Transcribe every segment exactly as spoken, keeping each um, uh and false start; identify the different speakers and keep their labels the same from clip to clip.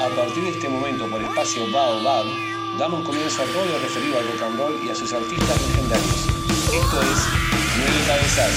Speaker 1: A partir de este momento, por espacio Baobab, damos comienzo a todo lo referido al rock and roll y a sus artistas legendarios. Esto es Nueve Cabezas.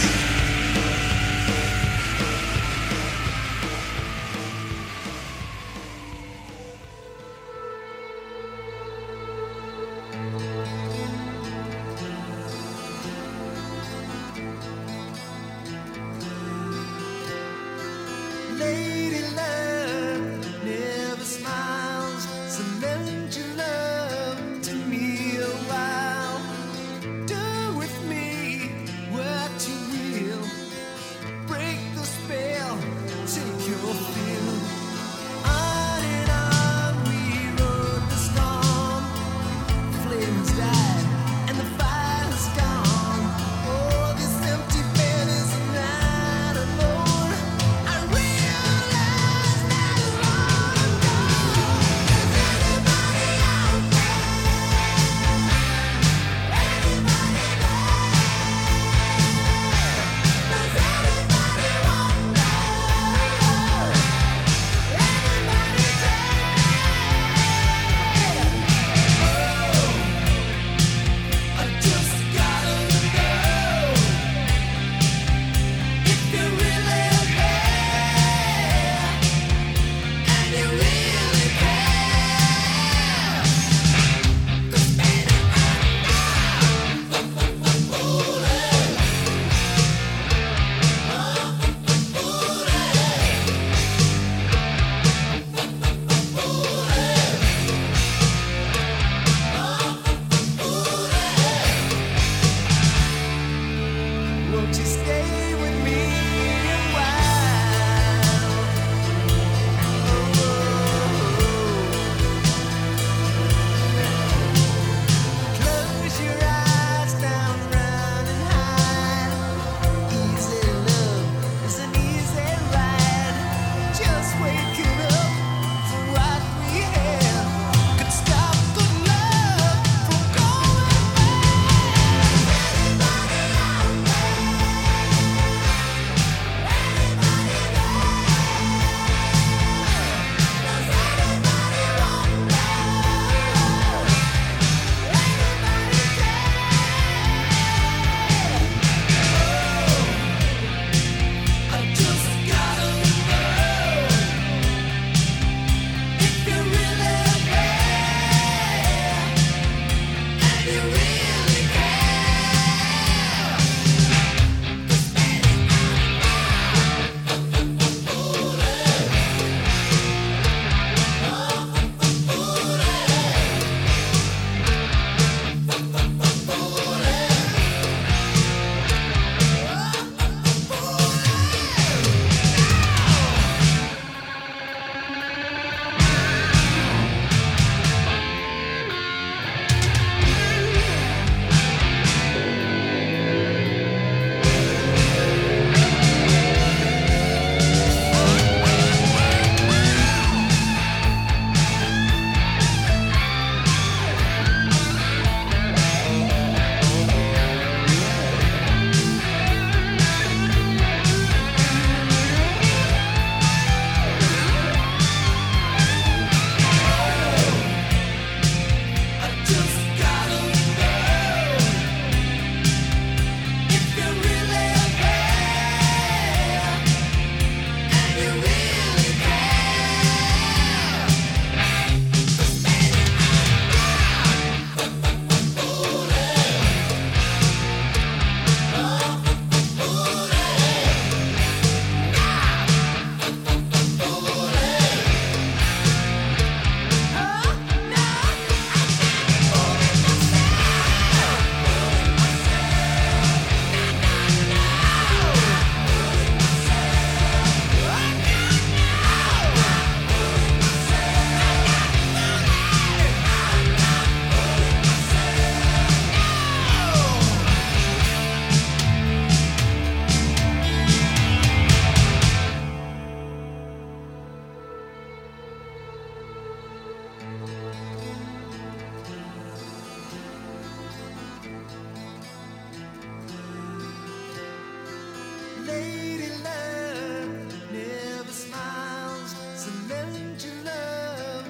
Speaker 2: Lady love never smiles, so learn to love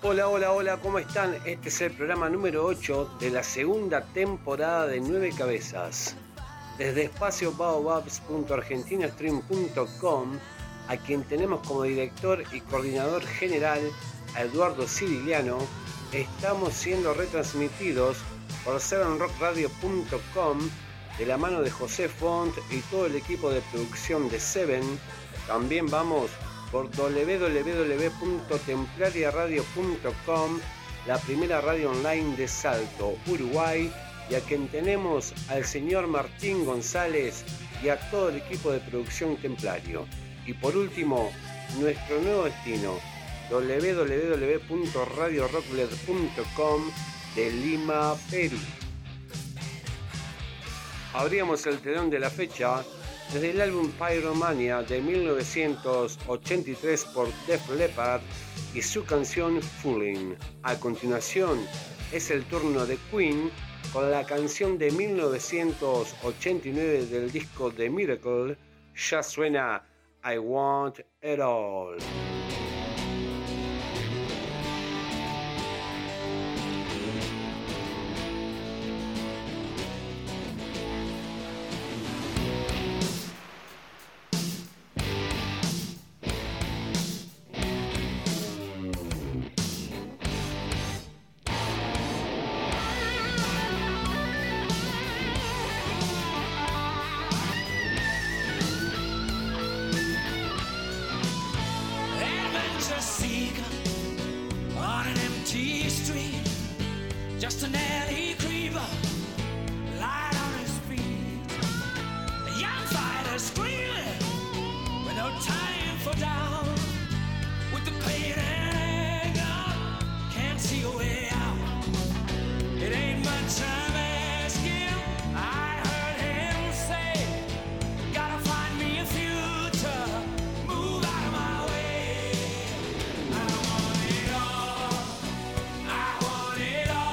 Speaker 1: Hola, hola, hola, ¿cómo están? Este es el programa número ocho de la segunda temporada de Nueve Cabezas. Desde espacio baobabs punto argentina stream punto com, a quien tenemos como director y coordinador general a Eduardo Sirigliano, estamos siendo retransmitidos por seven rock radio punto com de la mano de José Font y todo el equipo de producción de Seven. También vamos por doble u doble u doble u punto templaria radio punto com, la primera radio online de Salto, Uruguay, y a quien tenemos al señor Martín González y a todo el equipo de producción Templario. Y por último, nuestro nuevo destino, doble u doble u doble u punto radio rocklet punto com de Lima, Perú. Abríamos el telón de la fecha desde el álbum Pyromania de mil novecientos ochenta y tres por Def Leppard y su canción Fooling. A continuación es el turno de Queen con la canción de mil novecientos ochenta y nueve del disco The Miracle. Ya suena I Want It All.
Speaker 2: Just an alley creeper, light on his feet. A young fighter screaming with no time for down. With the pain and anger, can't see a way out. It ain't much time asking. I heard him say, gotta find me a future, move out of my way. I want it all, I want it all.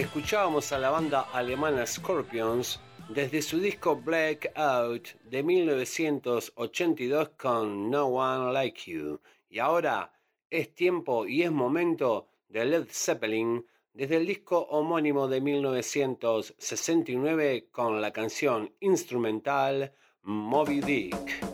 Speaker 1: escuchábamos a la banda alemana Scorpions desde su disco Blackout de mil novecientos ochenta y dos con No One Like You. Y ahora es tiempo y es momento de Led Zeppelin desde el disco homónimo de mil novecientos sesenta y nueve con la canción instrumental Moby Dick.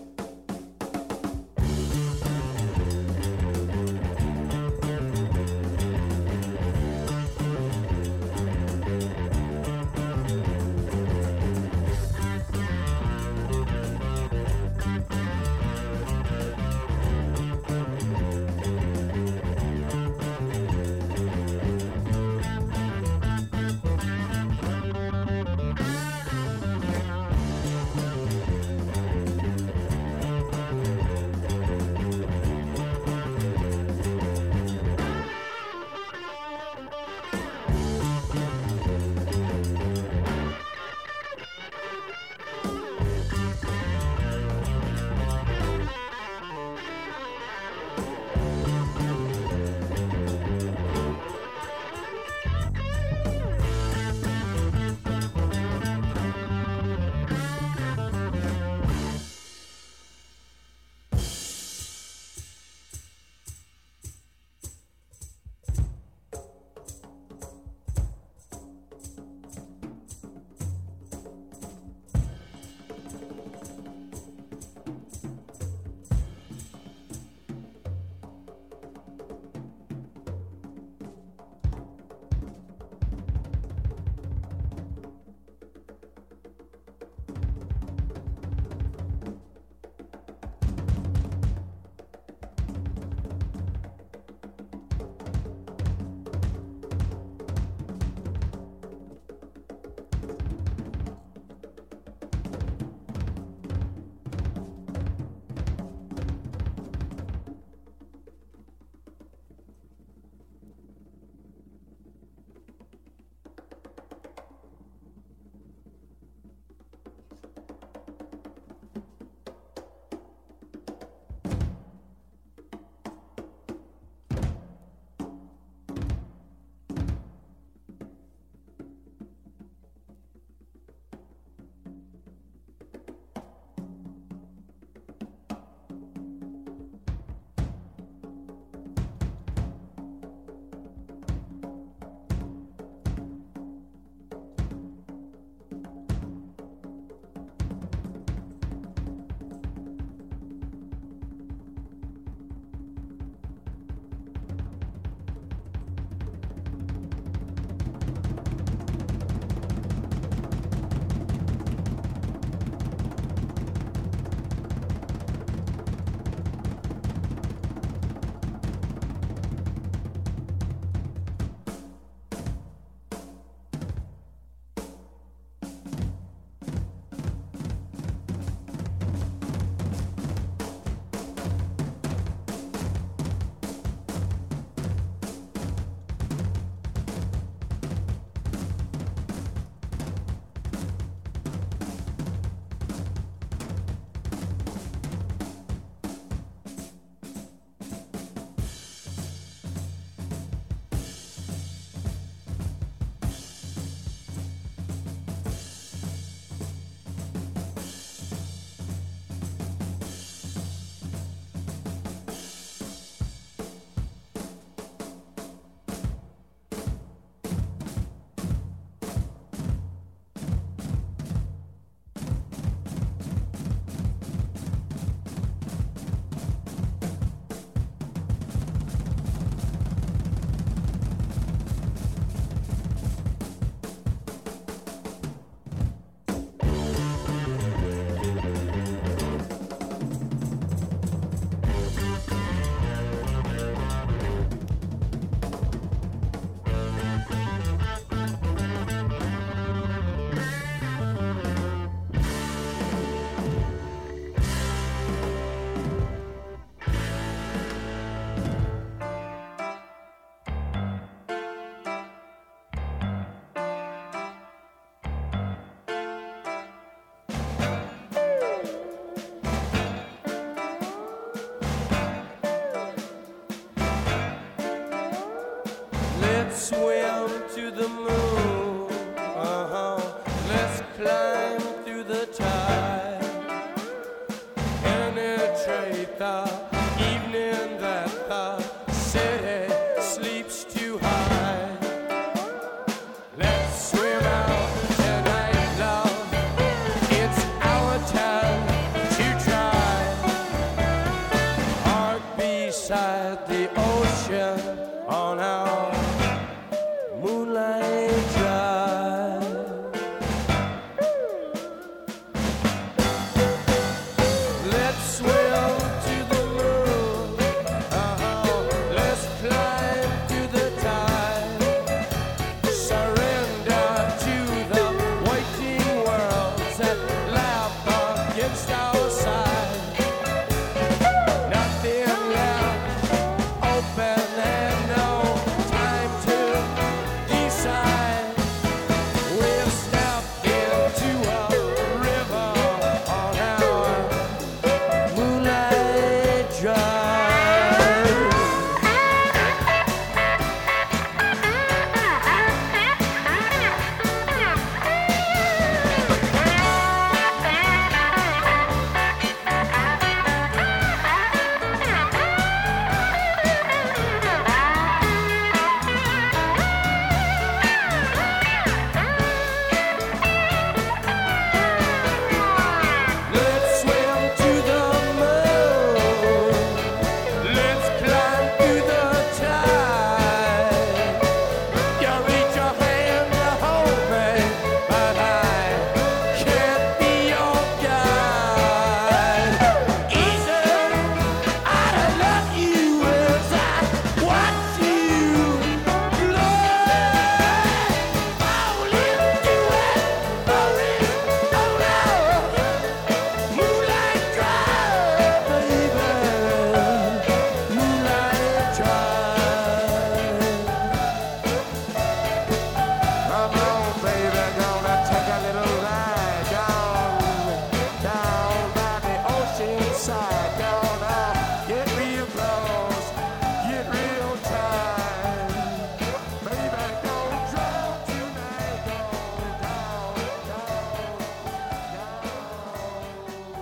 Speaker 2: Swim to the moon.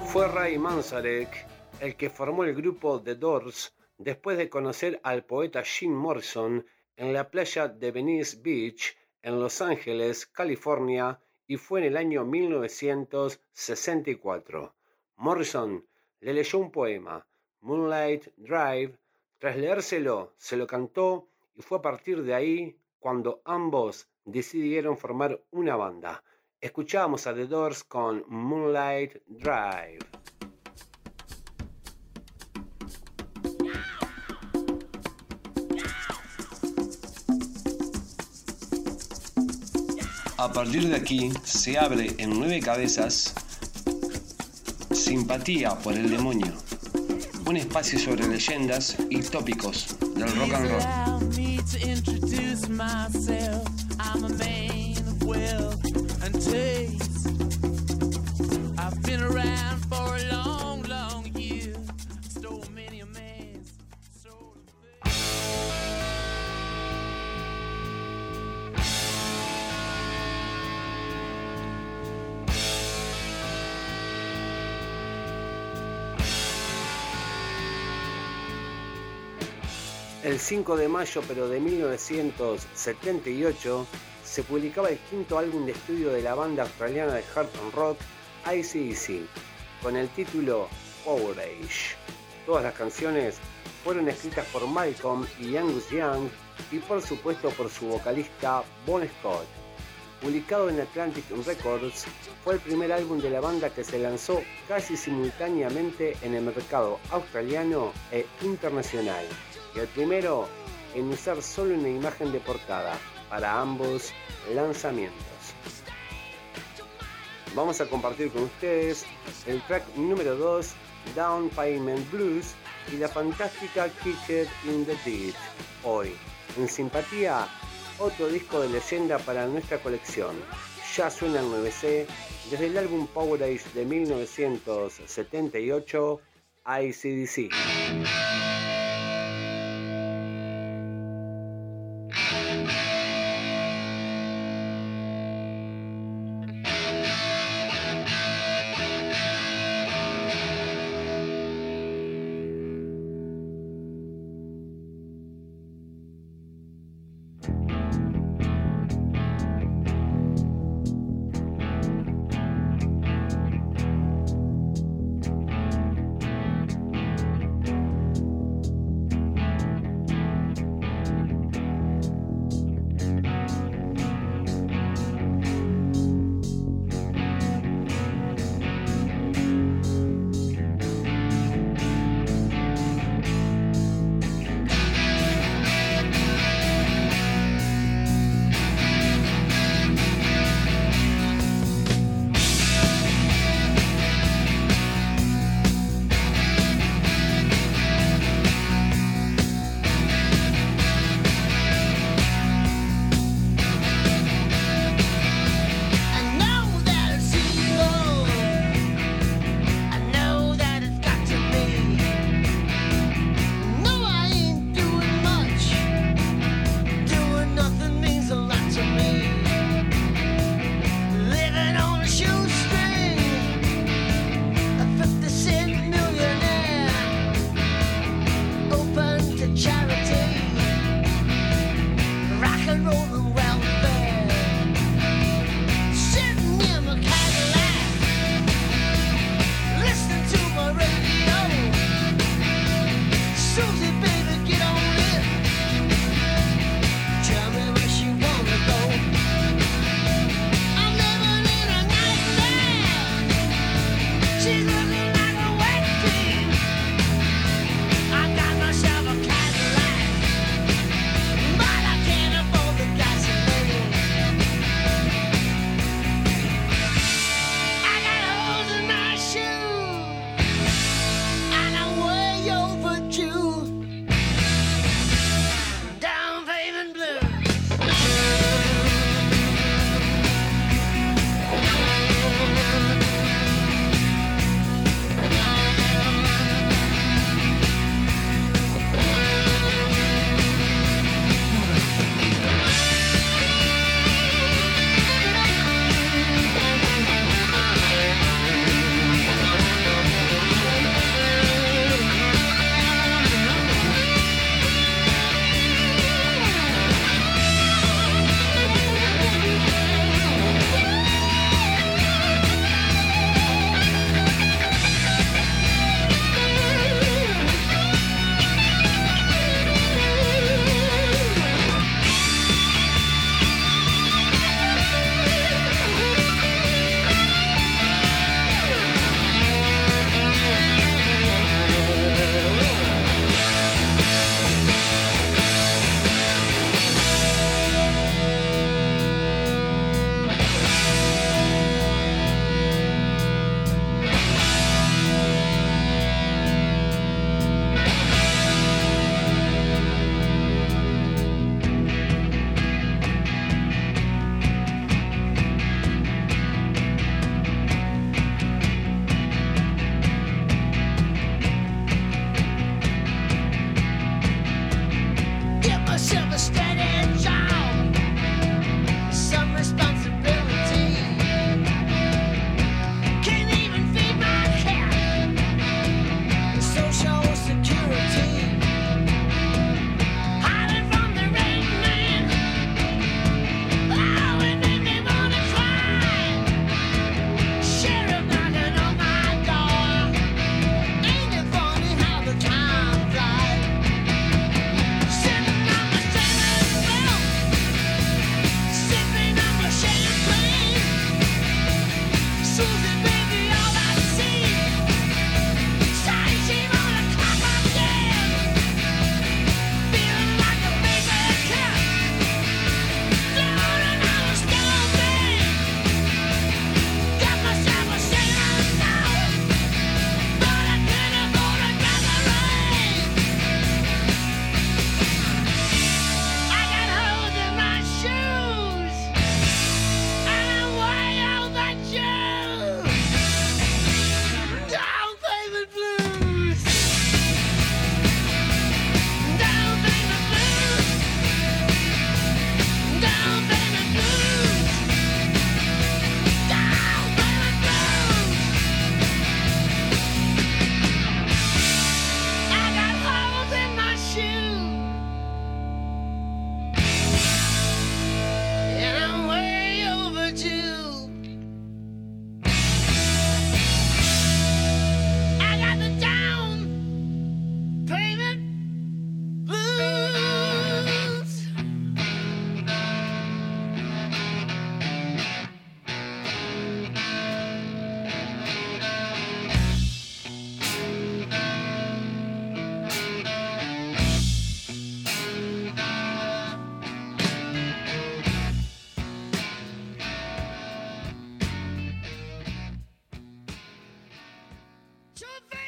Speaker 1: Fue Ray Manzarek el que formó el grupo The Doors después de conocer al poeta Jim Morrison en la playa de Venice Beach, en Los Ángeles, California, y fue en el año mil novecientos sesenta y cuatro. Morrison le leyó un poema, Moonlight Drive. Tras leérselo, se lo cantó y fue a partir de ahí cuando ambos decidieron formar una banda. Escuchamos a The Doors con Moonlight Drive. A partir de aquí se abre en nueve cabezas Simpatía por el Demonio, un espacio sobre leyendas y tópicos del rock and roll. El cinco de mayo pero de mil novecientos setenta y ocho se publicaba el quinto álbum de estudio de la banda australiana de hard rock A C D C con el título Power Age. Todas las canciones fueron escritas por Malcolm y Angus Young y por supuesto por su vocalista Bon Scott. Publicado en Atlantic Records, fue el primer álbum de la banda que se lanzó casi simultáneamente en el mercado australiano e internacional, y el primero en usar solo una imagen de portada para ambos lanzamientos. Vamos a compartir con ustedes el track número dos, Down Payment Blues, y la fantástica Kicked in the Dead. Hoy, en Simpatía, otro disco de leyenda para nuestra colección. Ya suena el nueve C desde el álbum Power Age de mil novecientos setenta y ocho, A C D C.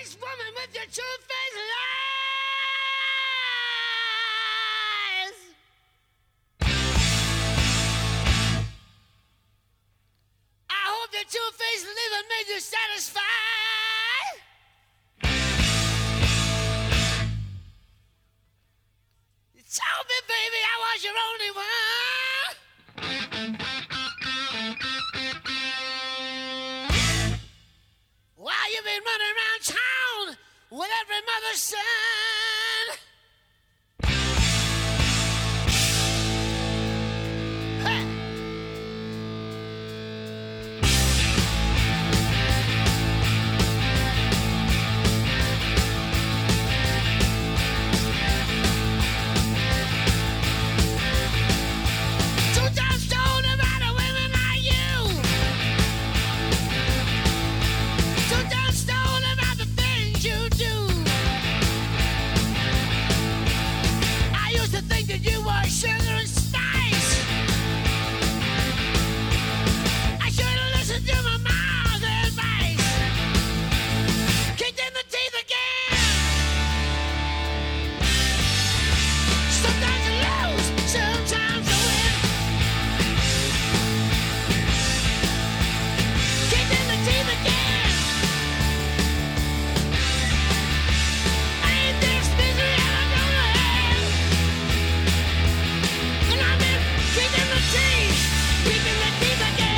Speaker 2: two-faced woman with your two-faced lies. I hope the two-faced liver made you satisfied. You told me, baby, I was your only one. While you've been running around town with every mother's son. Hey. Two times told about a women like you. Two times told about the things you do. I used to think that you were sugar and spice. I should have listened to my mom's advice. Kicked in the teeth again. Sometimes you lose, sometimes you win. Kicked in the teeth again. Ain't this misery ever gonna end? And I've been kicked in the teeth, kicked in the teeth again.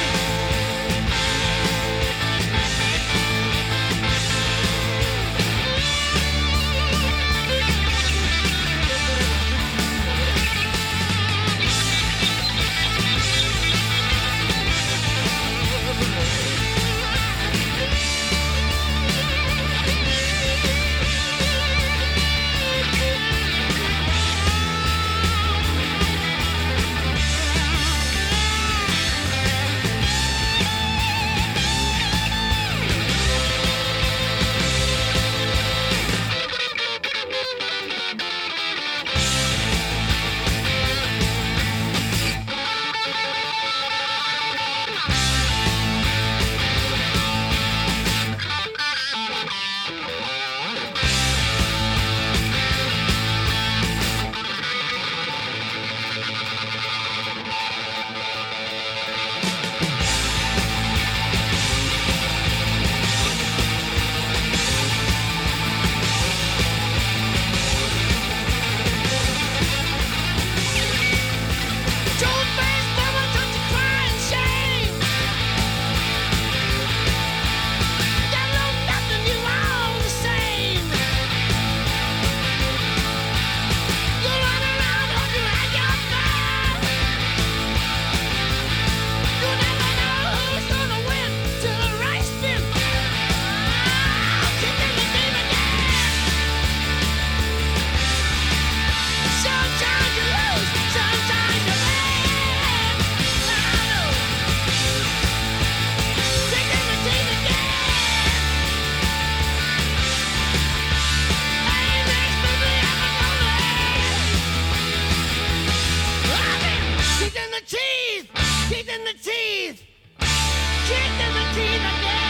Speaker 2: Two-faced woman, don't you cry in shame. You know nothing, you all the same. You run around hoping you had your fun. You never know who's gonna win till the race spin. Kick in the teeth again. Sometimes you lose, sometimes you win. I know. Kick in the teeth again. Ain't this misery ever gonna end? I've been kicked in the teeth, kicked in the teeth, kicked in the teeth again.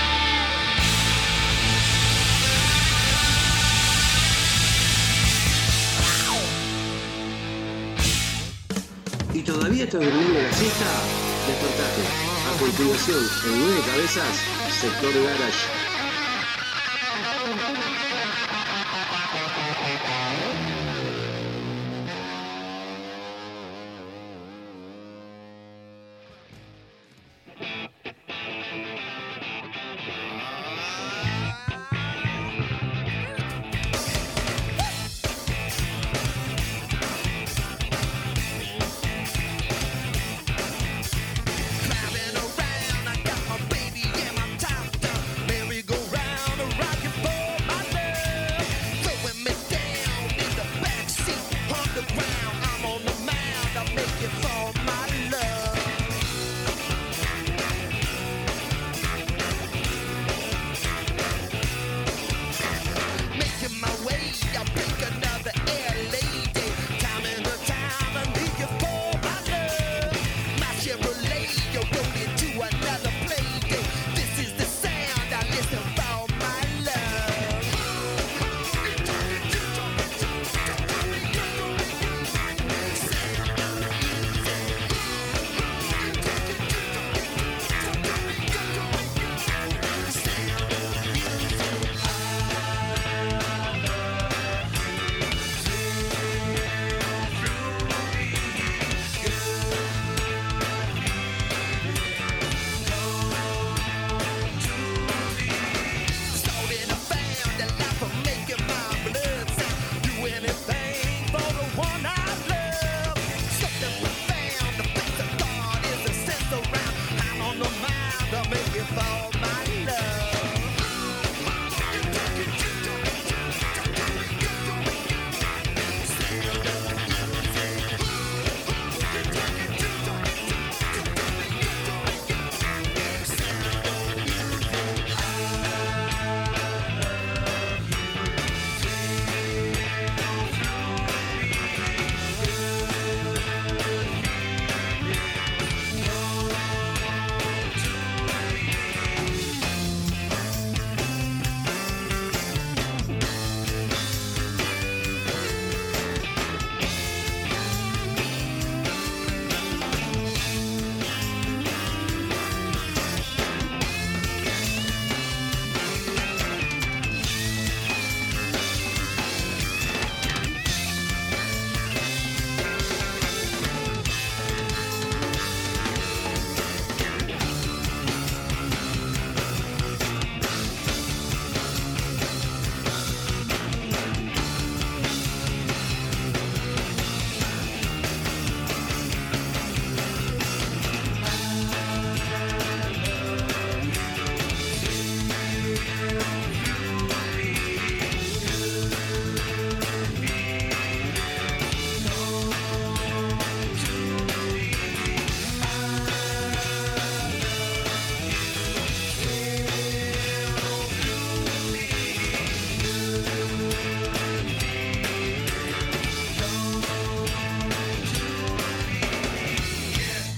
Speaker 1: ¿Y todavía estás durmiendo la siesta? Despertate. A continuación, en Nueve Cabezas, Sector Garage.
Speaker 3: Driving around, I got my baby and my top down. Merry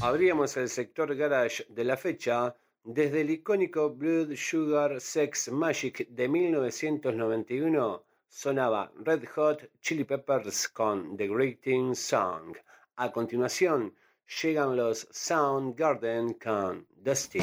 Speaker 1: Abríamos el sector garage de la fecha desde el icónico Blood Sugar Sex Magic de mil novecientos noventa y uno. Sonaba Red Hot Chili Peppers con The Greeting Song. A continuación llegan los Soundgarden con Dusty.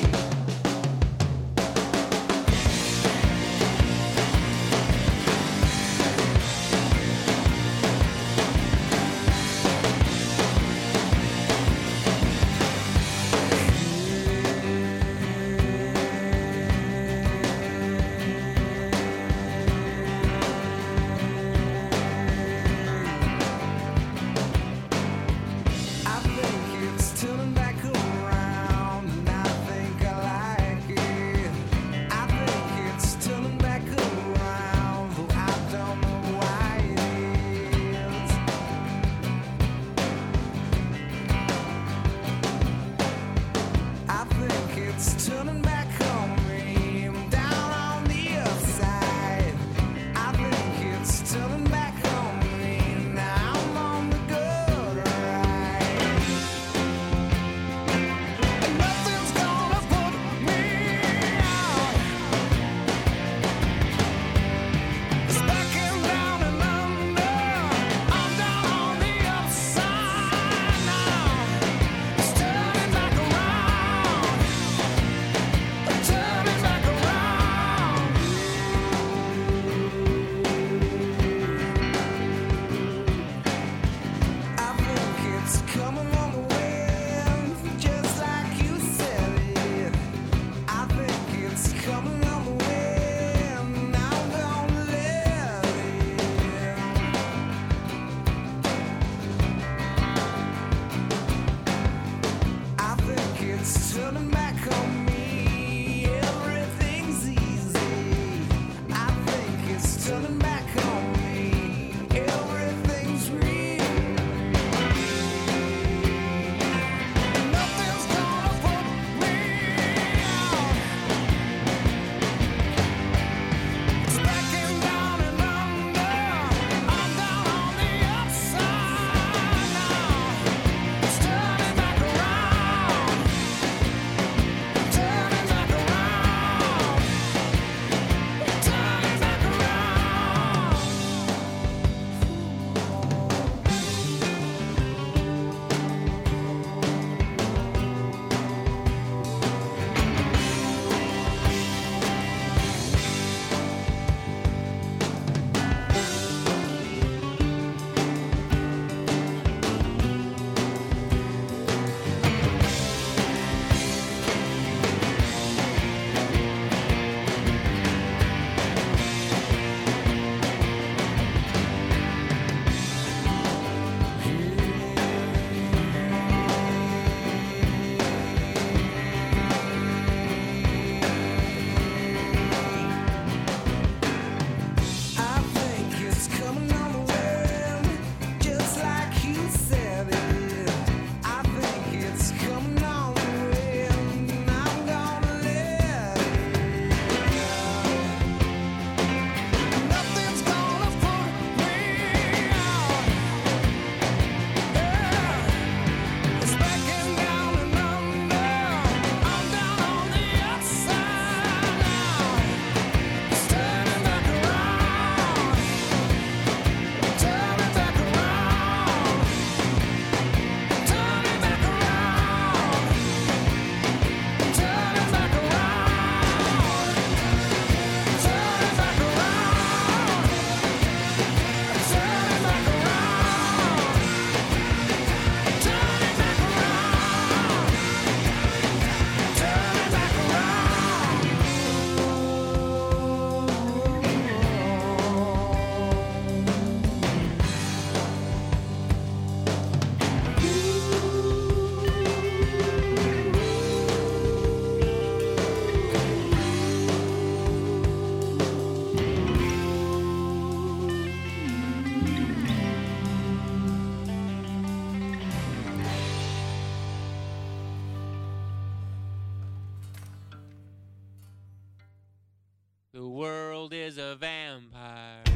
Speaker 3: The world is a vampire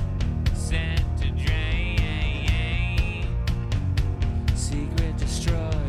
Speaker 3: sent to drain, secret destroy.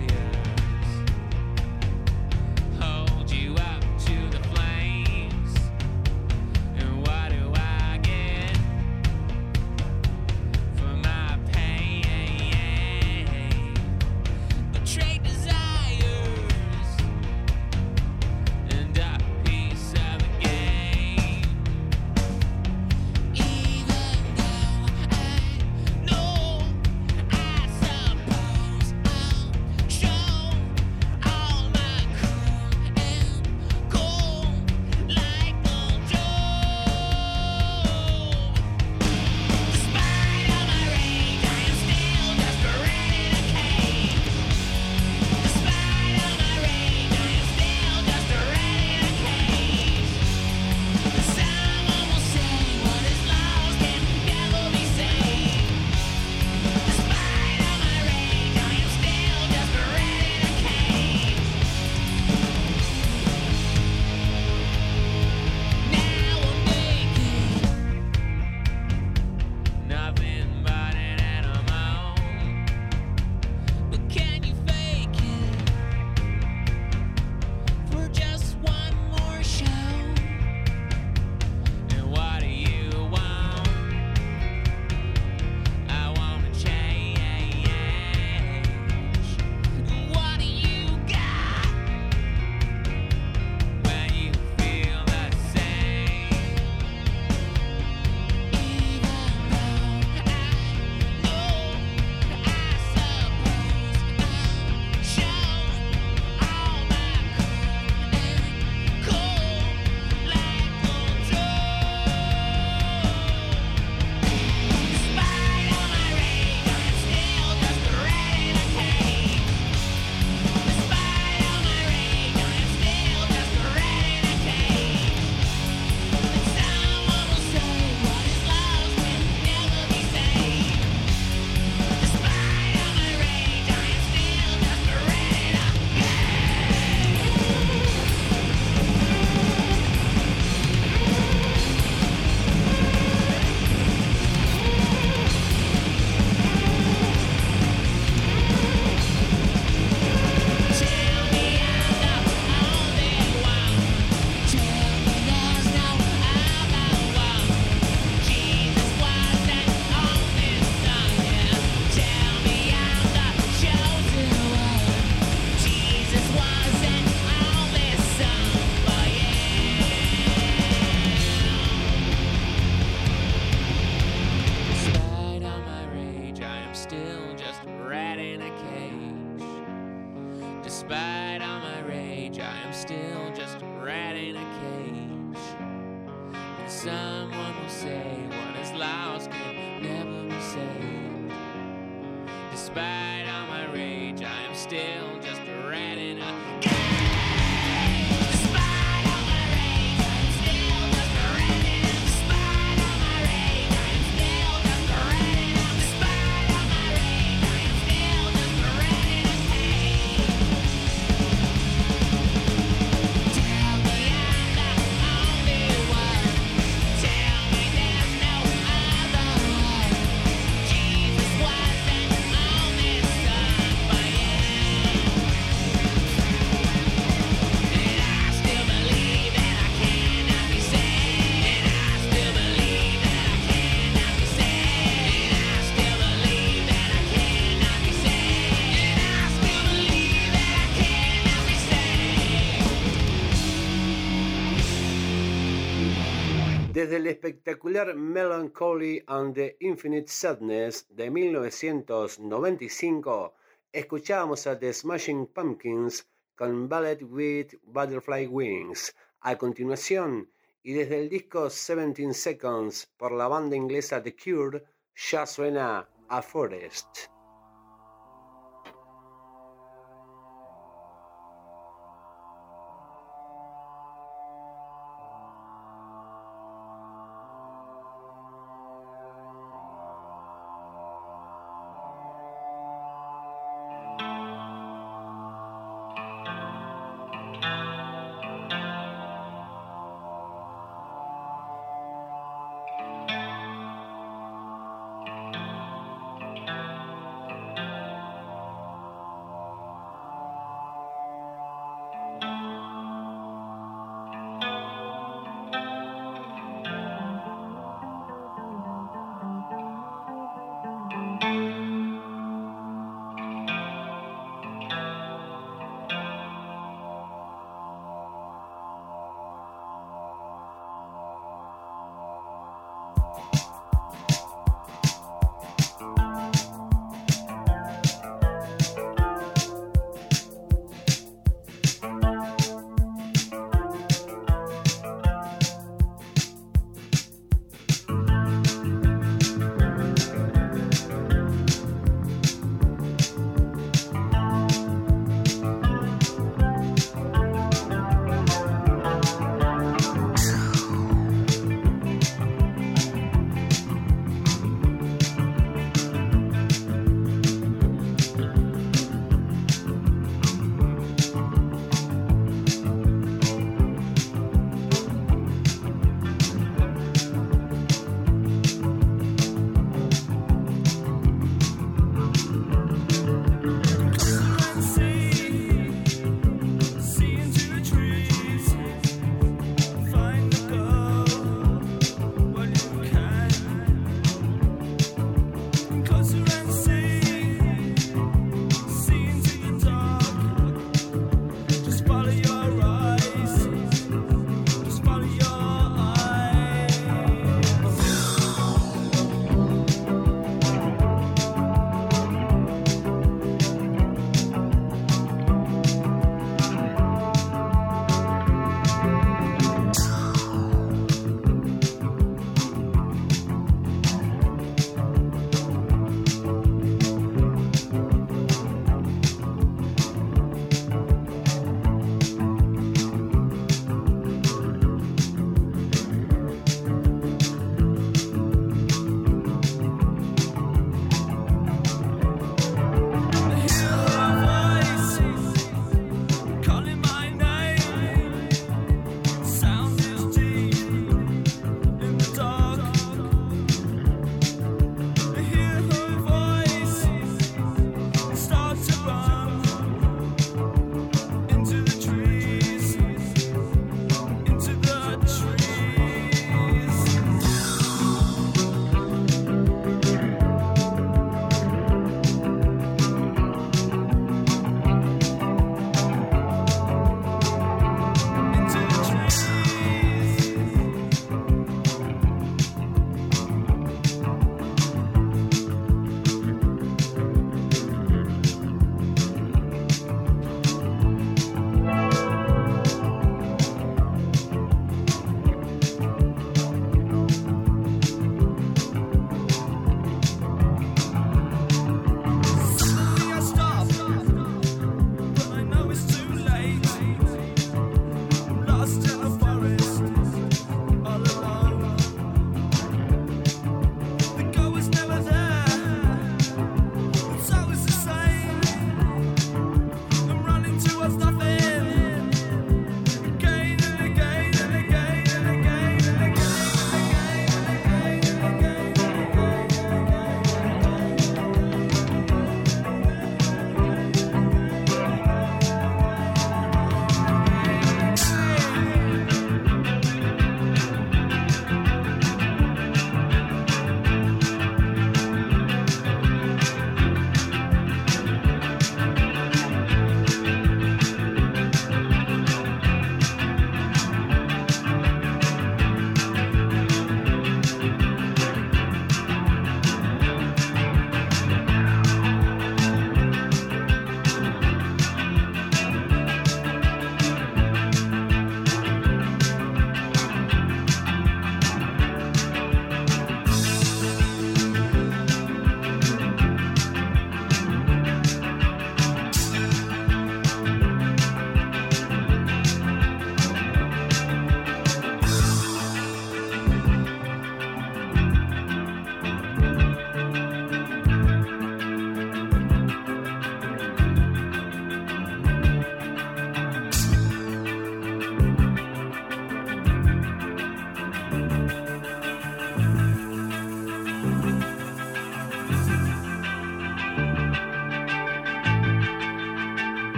Speaker 1: Desde el espectacular Melancholy and the Infinite Sadness de mil novecientos noventa y cinco, escuchábamos a The Smashing Pumpkins con Ballet with Butterfly Wings. A continuación, y desde el disco seventeen Seconds por la banda inglesa The Cure, ya suena A Forest.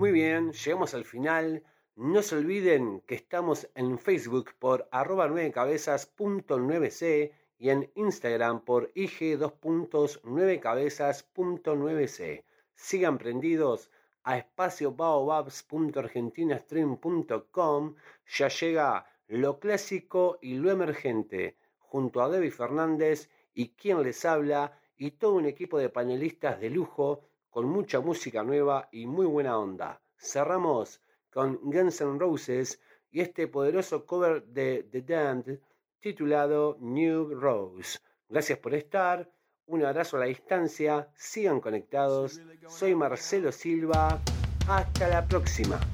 Speaker 1: Muy bien, llegamos al final. No se olviden que estamos en Facebook por arroba nueve cabezas punto nueve c y en Instagram por I G dos puntos nueve cabezas punto nueve c. Sigan prendidos a espacio baobabs punto argentinastream punto com. Ya llega lo clásico y lo emergente, junto a Debbie Fernández y quien les habla, y todo un equipo de panelistas de lujo con mucha música nueva y muy buena onda. Cerramos con Guns N' Roses y este poderoso cover de The Damned titulado New Rose. Gracias por estar, un abrazo a la distancia, sigan conectados. Soy Marcelo Silva, hasta la próxima.